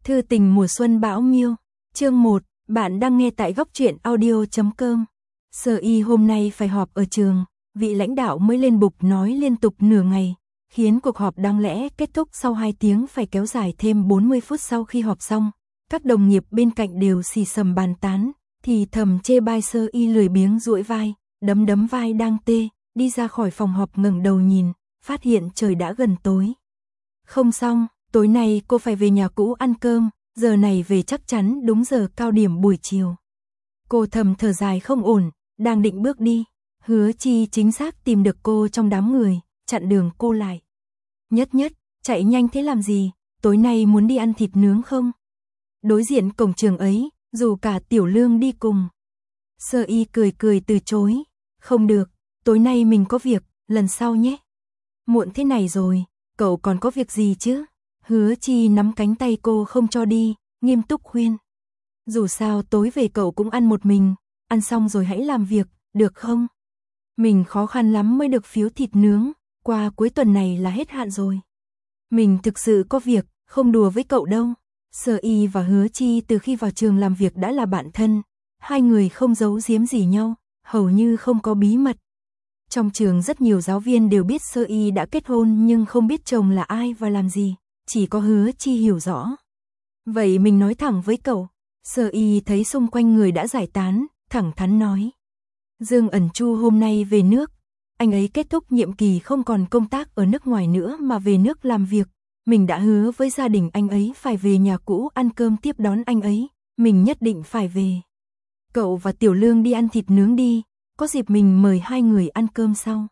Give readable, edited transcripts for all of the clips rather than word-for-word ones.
Thư tình mùa xuân bão miêu. Chương 1, bạn đang nghe tại góc truyện audio.com. Sở Y hôm nay phải họp ở trường, vị lãnh đạo mới lên bục nói liên tục nửa ngày, khiến cuộc họp đáng lẽ kết thúc sau 2 tiếng phải kéo dài thêm 40 phút sau khi họp xong. Các đồng nghiệp bên cạnh đều xì xầm bàn tán, thì thầm chê bai Sở Y lười biếng duỗi vai, đấm vai đang tê, đi ra khỏi phòng họp ngẩng đầu nhìn, phát hiện trời đã gần tối. Không xong, tối nay cô phải về nhà cũ ăn cơm, giờ này về chắc chắn đúng giờ cao điểm buổi chiều. Cô thầm thở dài không ổn, đang định bước đi, Hứa Chi chính xác tìm được cô trong đám người, chặn đường cô lại. Nhất, chạy nhanh thế làm gì, tối nay muốn đi ăn thịt nướng không? Đối diện cổng trường ấy, dù cả Tiểu Lương đi cùng. Sở Y cười từ chối, không được, tối nay mình có việc, lần sau nhé. Muộn thế này rồi, cậu còn có việc gì chứ? Hứa Chi nắm cánh tay cô không cho đi, nghiêm túc khuyên. Dù sao tối về cậu cũng ăn một mình, ăn xong rồi hãy làm việc, được không? Mình khó khăn lắm mới được phiếu thịt nướng, qua cuối tuần này là hết hạn rồi. Mình thực sự có việc, không đùa với cậu đâu. Sở Y và Hứa Chi từ khi vào trường làm việc đã là bạn thân, hai người không giấu giếm gì nhau, hầu như không có bí mật. Trong trường rất nhiều giáo viên đều biết Sở Y đã kết hôn nhưng không biết chồng là ai và làm gì, chỉ có Hứa Chi hiểu rõ. Vậy mình nói thẳng với cậu. Sở Y thấy xung quanh người đã giải tán, thẳng thắn nói. Dương Ẩn Chu hôm nay về nước, anh ấy kết thúc nhiệm kỳ không còn công tác ở nước ngoài nữa mà về nước làm việc. Mình đã hứa với gia đình anh ấy phải về nhà cũ ăn cơm tiếp đón anh ấy, mình nhất định phải về. Cậu và Tiểu Lương đi ăn thịt nướng đi, có dịp mình mời hai người ăn cơm sau.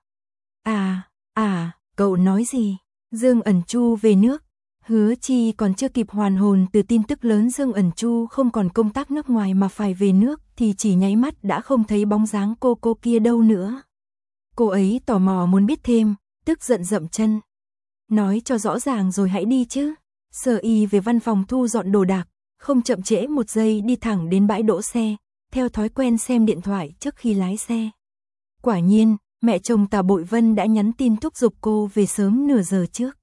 Cậu nói gì? Dương Ẩn Chu về nước. Hứa Chi còn chưa kịp hoàn hồn từ tin tức lớn Dương Ẩn Chu không còn công tác nước ngoài mà phải về nước thì chỉ nháy mắt đã không thấy bóng dáng cô kia đâu nữa. Cô ấy tò mò muốn biết thêm, tức giận dậm chân. Nói cho rõ ràng rồi hãy đi chứ. Sở Y về văn phòng thu dọn đồ đạc, không chậm trễ một giây đi thẳng đến bãi đỗ xe, theo thói quen xem điện thoại trước khi lái xe. Quả nhiên, mẹ chồng Tả Bội Vân đã nhắn tin thúc giục cô về sớm nửa giờ trước.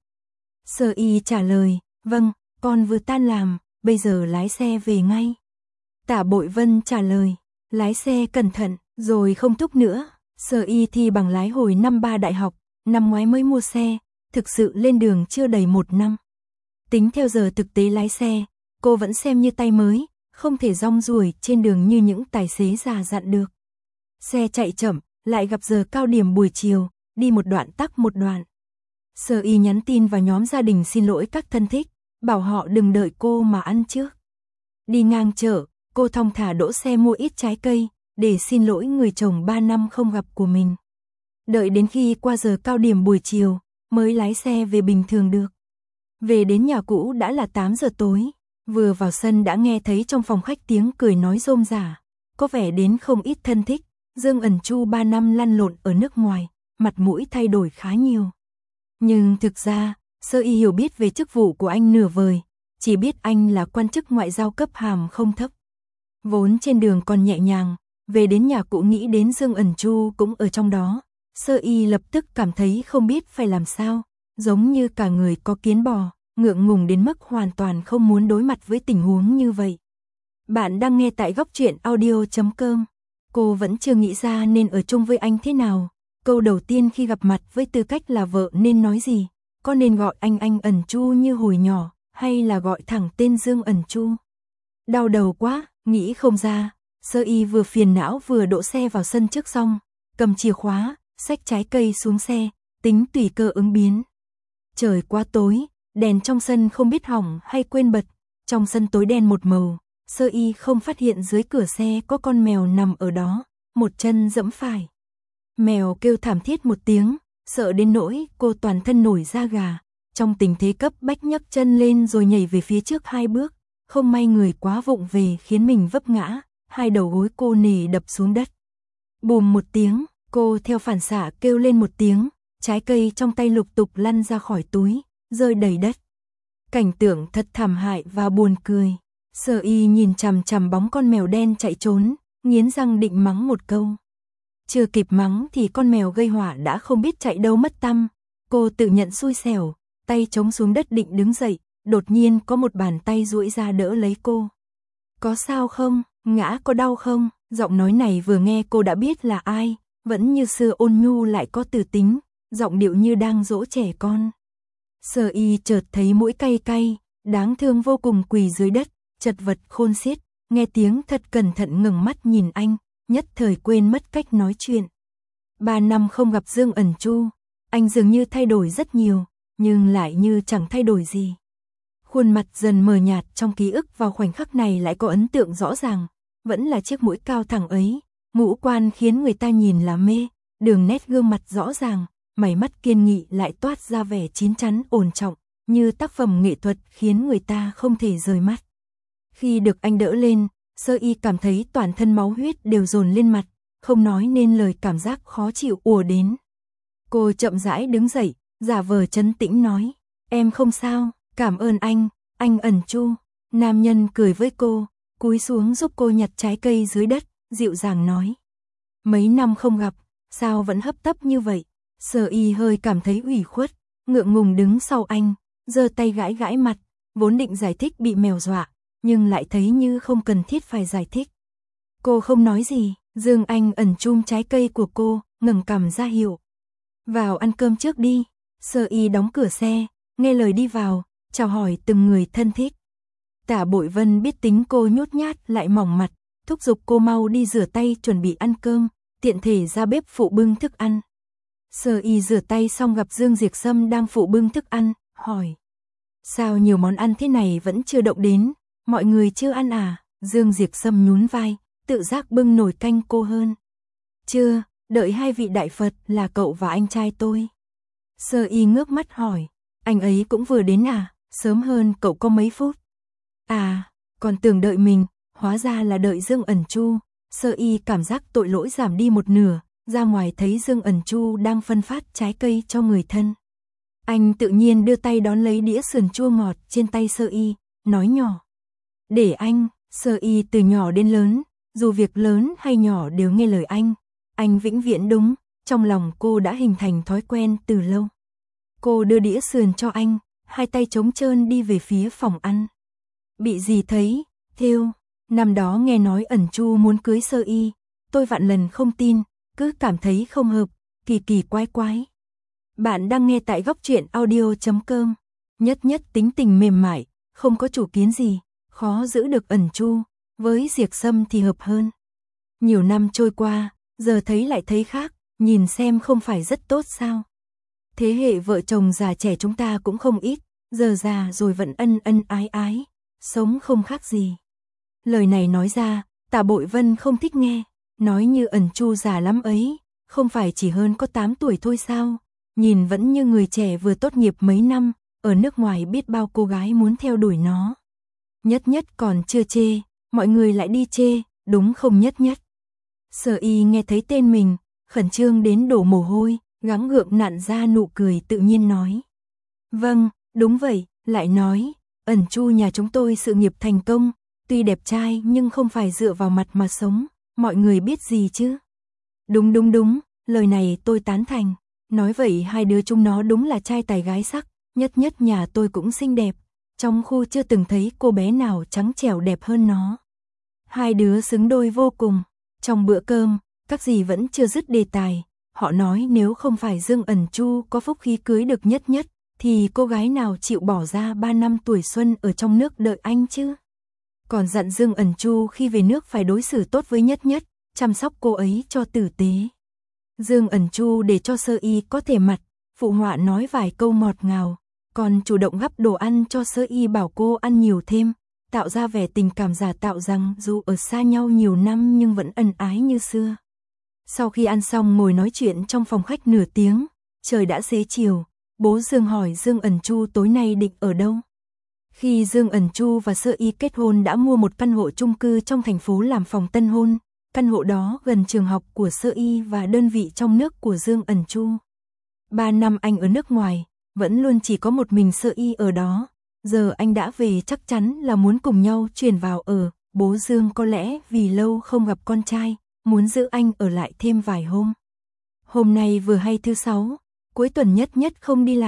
Sở Y trả lời, vâng, con vừa tan làm, bây giờ lái xe về ngay. Tả Bội Vân trả lời, lái xe cẩn thận, rồi không thúc nữa. Sở Y thi bằng lái hồi năm 3 đại học, năm ngoái mới mua xe, thực sự lên đường chưa đầy 1 năm. Tính theo giờ thực tế lái xe, cô vẫn xem như tay mới, không thể rong ruổi trên đường như những tài xế già dặn được. Xe chạy chậm, lại gặp giờ cao điểm buổi chiều, đi một đoạn tắc một đoạn. Sở Y nhắn tin vào nhóm gia đình xin lỗi các thân thích, bảo họ đừng đợi cô mà ăn trước. Đi ngang chợ, cô thong thả đỗ xe mua ít trái cây, để xin lỗi người chồng 3 năm không gặp của mình. Đợi đến khi qua giờ cao điểm buổi chiều, mới lái xe về bình thường được. Về đến nhà cũ đã là 8 giờ tối, vừa vào sân đã nghe thấy trong phòng khách tiếng cười nói rôm rả, có vẻ đến không ít thân thích. Dương Ẩn Chu 3 năm lăn lộn ở nước ngoài, mặt mũi thay đổi khá nhiều. Nhưng thực ra, Sở Y hiểu biết về chức vụ của anh nửa vời, chỉ biết anh là quan chức ngoại giao cấp hàm không thấp. Vốn trên đường còn nhẹ nhàng, về đến nhà cũ nghĩ đến Dương Ẩn Chu cũng ở trong đó, Sở Y lập tức cảm thấy không biết phải làm sao, giống như cả người có kiến bò, ngượng ngùng đến mức hoàn toàn không muốn đối mặt với tình huống như vậy. Bạn đang nghe tại góc truyện audio.com. Cô vẫn chưa nghĩ ra nên ở chung với anh thế nào. Câu đầu tiên khi gặp mặt với tư cách là vợ nên nói gì? Có nên gọi anh Ẩn Chu như hồi nhỏ, hay là gọi thẳng tên Dương Ẩn Chu? Đau đầu quá, nghĩ không ra. Sở Y vừa phiền não vừa đỗ xe vào sân trước xong, cầm chìa khóa, xách trái cây xuống xe, tính tùy cơ ứng biến. Trời quá tối, đèn trong sân không biết hỏng hay quên bật, trong sân tối đen một màu. Sở Y không phát hiện dưới cửa xe có con mèo nằm ở đó, một chân giẫm phải. Mèo kêu thảm thiết một tiếng, sợ đến nỗi cô toàn thân nổi da gà. Trong tình thế cấp bách nhấc chân lên rồi nhảy về phía trước 2 bước, không may người quá vụng về khiến mình vấp ngã, 2 đầu gối cô nề đập xuống đất. Bùm một tiếng, cô theo phản xạ kêu lên một tiếng, trái cây trong tay lục tục lăn ra khỏi túi, rơi đầy đất. Cảnh tượng thật thảm hại và buồn cười. Sở Y nhìn chằm chằm bóng con mèo đen chạy trốn, nghiến răng định mắng một câu. Chưa kịp mắng thì con mèo gây họa đã không biết chạy đâu mất tăm. Cô tự nhận xui xẻo, tay chống xuống đất định đứng dậy, đột nhiên có một bàn tay duỗi ra đỡ lấy cô. Có sao không, ngã có đau không? Giọng nói này vừa nghe cô đã biết là ai, vẫn như xưa ôn nhu lại có từ tính, giọng điệu như đang dỗ trẻ con. Sơ Y chợt thấy mũi cay cay, đáng thương vô cùng quỳ dưới đất, chật vật khôn xiết, nghe tiếng thật cẩn thận ngẩng mắt nhìn anh, nhất thời quên mất cách nói chuyện. 3 năm không gặp Dương Ẩn Chu, anh dường như thay đổi rất nhiều, nhưng lại như chẳng thay đổi gì. Khuôn mặt dần mờ nhạt trong ký ức vào khoảnh khắc này lại có ấn tượng rõ ràng, vẫn là chiếc mũi cao thẳng ấy, ngũ quan khiến người ta nhìn là mê, đường nét gương mặt rõ ràng, mày mắt kiên nghị lại toát ra vẻ chín chắn ổn trọng, như tác phẩm nghệ thuật khiến người ta không thể rời mắt. Khi được anh đỡ lên, Sơ Y cảm thấy toàn thân máu huyết đều dồn lên mặt, không nói nên lời, cảm giác khó chịu ùa đến. Cô chậm rãi đứng dậy, giả vờ trấn tĩnh nói, em không sao, cảm ơn anh Ẩn Chu. Nam nhân cười với cô, cúi xuống giúp cô nhặt trái cây dưới đất, dịu dàng nói. Mấy năm không gặp, sao vẫn hấp tấp như vậy? Sơ Y hơi cảm thấy ủy khuất, ngượng ngùng đứng sau anh, giơ tay gãi gãi mặt, vốn định giải thích bị mèo dọa, nhưng lại thấy như không cần thiết phải giải thích. Cô không nói gì, Dương Anh Ẩn chum trái cây của cô, ngẩng cằm ra hiệu. Vào ăn cơm trước đi. Sơ Y đóng cửa xe, nghe lời đi vào, chào hỏi từng người thân thích. Tả Bội Vân biết tính cô nhút nhát lại mỏng mặt, thúc giục cô mau đi rửa tay chuẩn bị ăn cơm, tiện thể ra bếp phụ bưng thức ăn. Sơ Y rửa tay xong gặp Dương Diệp Sâm đang phụ bưng thức ăn, hỏi. Sao nhiều món ăn thế này vẫn chưa động đến, mọi người chưa ăn à? Dương Diệp Sâm nhún vai, tự giác bưng nồi canh cô hơn. Chưa, đợi hai vị đại Phật là cậu và anh trai tôi. Sơ Y ngước mắt hỏi, anh ấy cũng vừa đến à, sớm hơn cậu có mấy phút. À, còn tưởng đợi mình, hóa ra là đợi Dương Ẩn Chu. Sơ Y cảm giác tội lỗi giảm đi một nửa, ra ngoài thấy Dương Ẩn Chu đang phân phát trái cây cho người thân. Anh tự nhiên đưa tay đón lấy đĩa sườn chua ngọt trên tay Sơ Y, nói nhỏ. Để anh. Sơ Y từ nhỏ đến lớn, dù việc lớn hay nhỏ đều nghe lời anh vĩnh viễn đúng, trong lòng cô đã hình thành thói quen từ lâu. Cô đưa đĩa sườn cho anh, hai tay trống trơn đi về phía phòng ăn. Bị gì thấy, thêu, năm đó nghe nói Ẩn Chu muốn cưới Sơ Y, tôi vạn lần không tin, cứ cảm thấy không hợp, kỳ kỳ quái quái. Bạn đang nghe tại Góc Truyện Audio.com. Nhất Nhất tính tình mềm mại, không có chủ kiến gì, khó giữ được Ẩn Chu, với Diệp Sâm thì hợp hơn. Nhiều năm trôi qua, giờ thấy lại thấy khác, nhìn xem không phải rất tốt sao? Thế hệ vợ chồng già trẻ chúng ta cũng không ít, giờ già rồi vẫn ân ân ái ái, sống không khác gì. Lời này nói ra, Tả Bội Vân không thích nghe, nói như Ẩn Chu già lắm ấy, không phải chỉ hơn có 8 tuổi thôi sao? Nhìn vẫn như người trẻ vừa tốt nghiệp mấy năm, ở nước ngoài biết bao cô gái muốn theo đuổi nó. Nhất Nhất còn chưa chê, mọi người lại đi chê, đúng không Nhất Nhất? Sơ Y nghe thấy tên mình, khẩn trương đến đổ mồ hôi, gắng gượng nặn ra nụ cười tự nhiên nói. Vâng, đúng vậy, lại nói, Ẩn Chu nhà chúng tôi sự nghiệp thành công, tuy đẹp trai nhưng không phải dựa vào mặt mà sống, mọi người biết gì chứ? Đúng, lời này tôi tán thành, nói vậy hai đứa chúng nó đúng là trai tài gái sắc, Nhất Nhất nhà tôi cũng xinh đẹp, trong khu chưa từng thấy cô bé nào trắng trẻo đẹp hơn nó. Hai đứa xứng đôi vô cùng. Trong bữa cơm, các dì vẫn chưa dứt đề tài, họ nói nếu không phải Dương Ẩn Chu có phúc khí cưới được Nhất Nhất, thì cô gái nào chịu bỏ ra 3 năm tuổi xuân ở trong nước đợi anh chứ? Còn dặn Dương Ẩn Chu khi về nước phải đối xử tốt với Nhất Nhất, chăm sóc cô ấy cho tử tế. Dương Ẩn Chu để cho Sơ Y có thể mặt, phụ họa nói vài câu ngọt ngào, còn chủ động gắp đồ ăn cho Sơ Y bảo cô ăn nhiều thêm, tạo ra vẻ tình cảm giả tạo rằng dù ở xa nhau nhiều năm nhưng vẫn ân ái như xưa. Sau khi ăn xong ngồi nói chuyện trong phòng khách nửa tiếng, trời đã xế chiều, bố Dương hỏi Dương Ẩn Chu tối nay định ở đâu. Khi Dương Ẩn Chu và Sơ Y kết hôn đã mua một căn hộ chung cư trong thành phố làm phòng tân hôn, căn hộ đó gần trường học của Sơ Y và đơn vị trong nước của Dương Ẩn Chu. 3 năm anh ở nước ngoài, vẫn luôn chỉ có một mình Sơ Y ở đó. Giờ anh đã về chắc chắn là muốn cùng nhau chuyển vào ở, bố Dương có lẽ vì lâu không gặp con trai, muốn giữ anh ở lại thêm vài hôm. Hôm nay vừa hay thứ 6, cuối tuần Nhất Nhất không đi làm,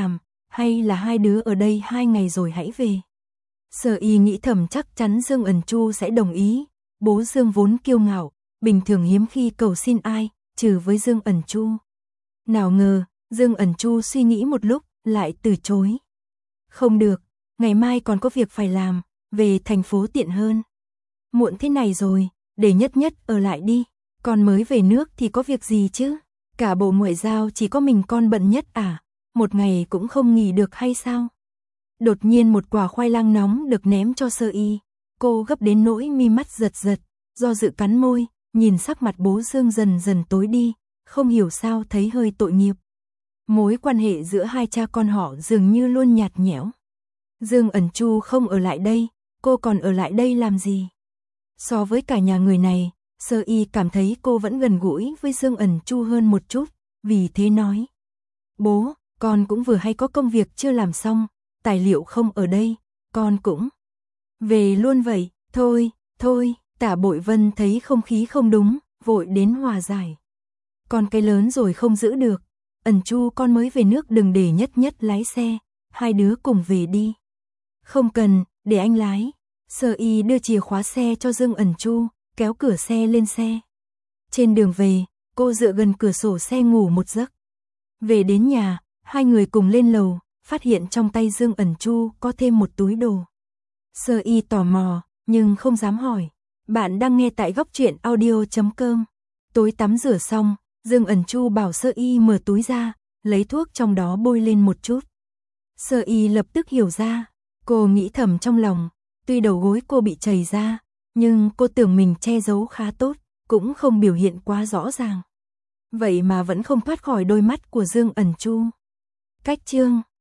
hay là hai đứa ở đây 2 ngày rồi hãy về. Sơ Y nghĩ thầm chắc chắn Dương Ẩn Chu sẽ đồng ý, bố Dương vốn kiêu ngạo, bình thường hiếm khi cầu xin ai, trừ với Dương Ẩn Chu. Nào ngờ, Dương Ẩn Chu suy nghĩ một lúc, lại từ chối. Không được, ngày mai còn có việc phải làm, về thành phố tiện hơn. Muộn thế này rồi, để Nhất Nhất ở lại đi, con mới về nước thì có việc gì chứ? Cả bộ ngoại giao chỉ có mình con bận nhất à, một ngày cũng không nghỉ được hay sao? Đột nhiên một quả khoai lang nóng được ném cho Sơ Y, cô gấp đến nỗi mi mắt giật giật, do dự cắn môi, nhìn sắc mặt bố Dương dần dần tối đi, không hiểu sao thấy hơi tội nghiệp. Mối quan hệ giữa hai cha con họ dường như luôn nhạt nhẽo. Dương Ẩn Chu không ở lại đây, cô còn ở lại đây làm gì? So với cả nhà người này, Sơ Y cảm thấy cô vẫn gần gũi với Dương Ẩn Chu hơn một chút, vì thế nói. Bố, con cũng vừa hay có công việc chưa làm xong, tài liệu không ở đây, con cũng về luôn vậy, thôi, Tả Bội Vân thấy không khí không đúng, vội đến hòa giải. Con cái lớn rồi không giữ được, Ẩn Chu con mới về nước đừng để Nhất Nhất lái xe, hai đứa cùng về đi. Không cần, để anh lái. Sơ Y đưa chìa khóa xe cho Dương Ẩn Chu, kéo cửa xe lên xe. Trên đường về, cô dựa gần cửa sổ xe ngủ một giấc. Về đến nhà, hai người cùng lên lầu, phát hiện trong tay Dương Ẩn Chu có thêm một túi đồ. Sơ Y tò mò, nhưng không dám hỏi. Bạn đang nghe tại Góc Truyện Audio.com. Tối tắm rửa xong, Dương Ẩn Chu bảo Sơ Y mở túi ra, lấy thuốc trong đó bôi lên một chút. Sơ Y lập tức hiểu ra, cô nghĩ thầm trong lòng, tuy đầu gối cô bị chảy ra, nhưng cô tưởng mình che giấu khá tốt, cũng không biểu hiện quá rõ ràng. Vậy mà vẫn không thoát khỏi đôi mắt của Dương Ẩn Chu. Cách chương